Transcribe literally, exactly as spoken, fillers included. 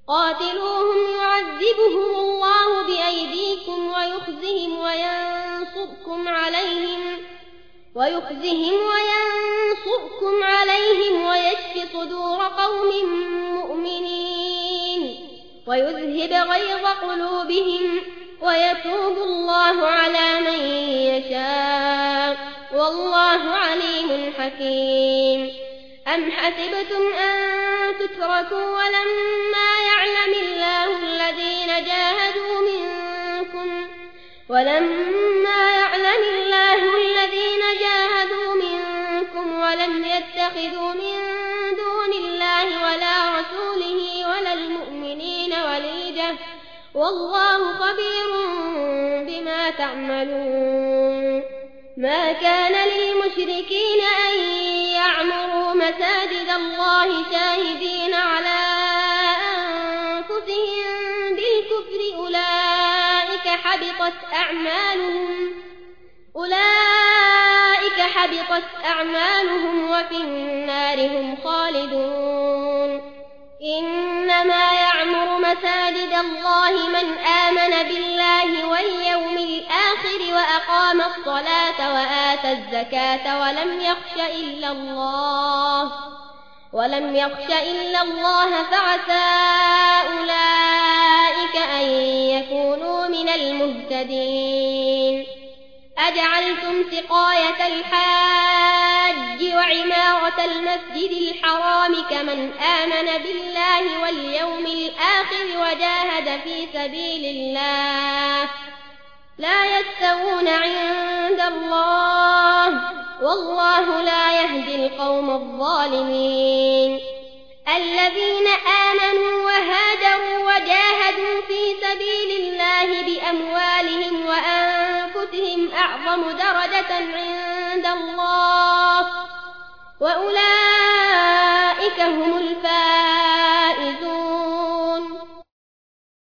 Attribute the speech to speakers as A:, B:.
A: قاتلوهم يعذبهم الله بأيديكم ويخزهم وينصركم عليهم ويخزهم وينصركم عليهم ويشف صدور قوم مؤمنين ويذهب غيظ قلوبهم ويتوب الله على من يشاء والله عليم حكيم. أم حسبتم أن تتركوا ولما يعلم الله الذين جاهدوا منكم ولما يعلم الله الذين جاهدوا منكم ولم يتخذوا من دون الله ولا رسوله ولا المؤمنين وليجة والله خبير بما تعملون. ما كان للمشركين أن يعمروا مساجد الله شاهدين على أنفسهم بالكفر أولئك حبطت أعمالهم أولئك حبطت أعمالهم وفي النار هم خالدون. إنما يعمر مساجد الله من آمن بالله واليوم الآخر وأقام الصلاة وآتى الزكاة ولم يخش إلا الله ولم يخش إلا الله فعسى أولئك أن يكونوا من المهتدين. أجعلتم سقاية الحاج وعمارة المسجد الحرام كمن آمن بالله واليوم الآخر وجاهد في سبيل الله لا يستوون عند الله والله لا يهدي القوم الظالمين. الذين آمنوا وهاجروا وجاهدوا في سبيل الله بأموالهم وأنفسهم أعظم درجة عند الله وأولئك هم